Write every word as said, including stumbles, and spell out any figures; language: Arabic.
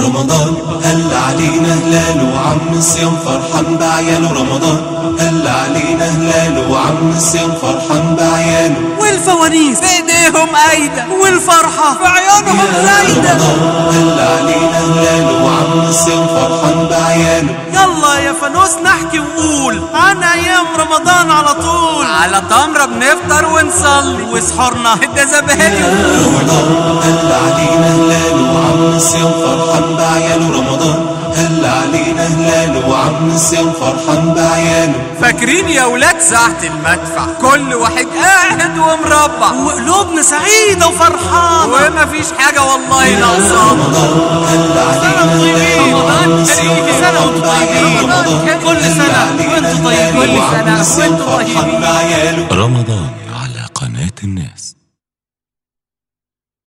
رمضان هل علينا هلال وعم الصيام فرحان بعياله. رمضان هل علينا هلال وعم الصيام فرحان بعياله. والفوانيس بايديهم قايدة والفرحة في عيونهم زايدة. رمضان هل علينا هلال وعم الصيام فرحان بعياله. يلا يا فانوس نحكي ونقول عن ايام رمضان على طول. على تمرة بنفطر ونصلي وسحورنا ده زبادي. رمضان هل علينا هلال وعم الصيام فرحان بعياله. رمضان هل علينا هلال وعم الصيام فرحان بعياله. فاكرين يا ولاد ساعة المدفع كل واحد قاعد ومربع وقلوبنا سعيدة وفرحانة ومفيش حاجة والله ناقصانا. رمضان هل علينا هلال وعم الصيام فرحان بعياله. كل سنة وانتم طيبين. كل سنة وانتم طيبين. رمضان على قناة الناس.